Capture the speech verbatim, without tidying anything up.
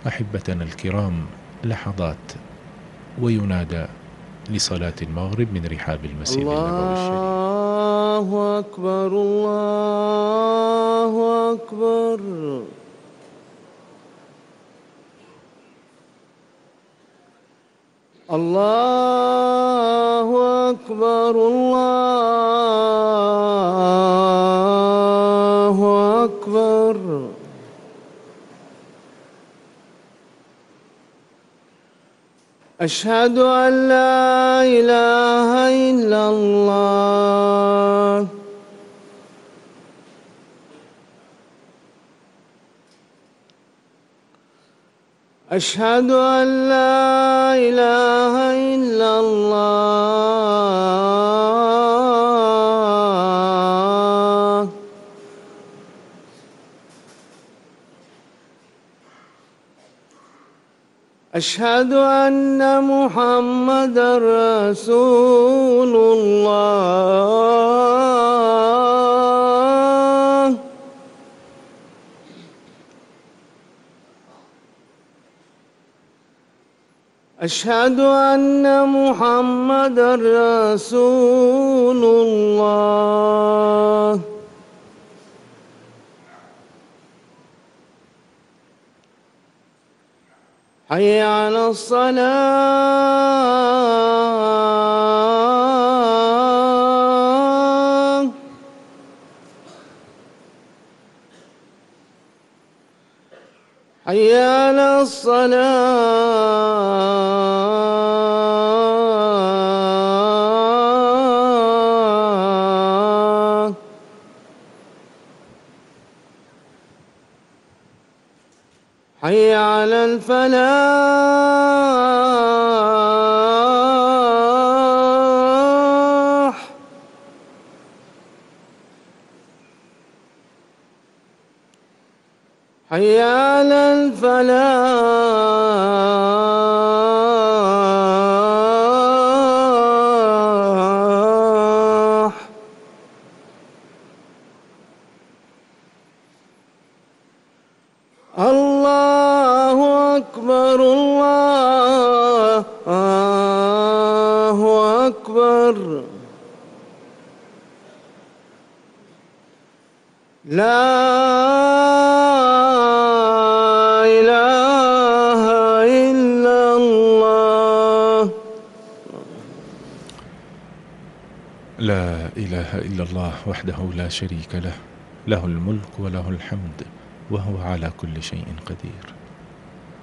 أحبتنا الكرام، لحظات وينادى لصلاة المغرب من رحاب المسجد النبوي الشريف. الله أكبر، الله أكبر. الله أكبر، الله أكبر. أشهد أن لا إله إلا الله. أشهد أن لا إله إلا الله. أشهد أن محمدًا رسول الله. أشهد أن محمدًا رسول الله. حي على الصلاة. حي على الصلاة. حي على الفلاح. حي على الفلاح. الله أكبر، الله أكبر. لا إله إلا الله. لا إله إلا الله وحده لا شريك له، له الملك وله الحمد وهو على كل شيء قدير.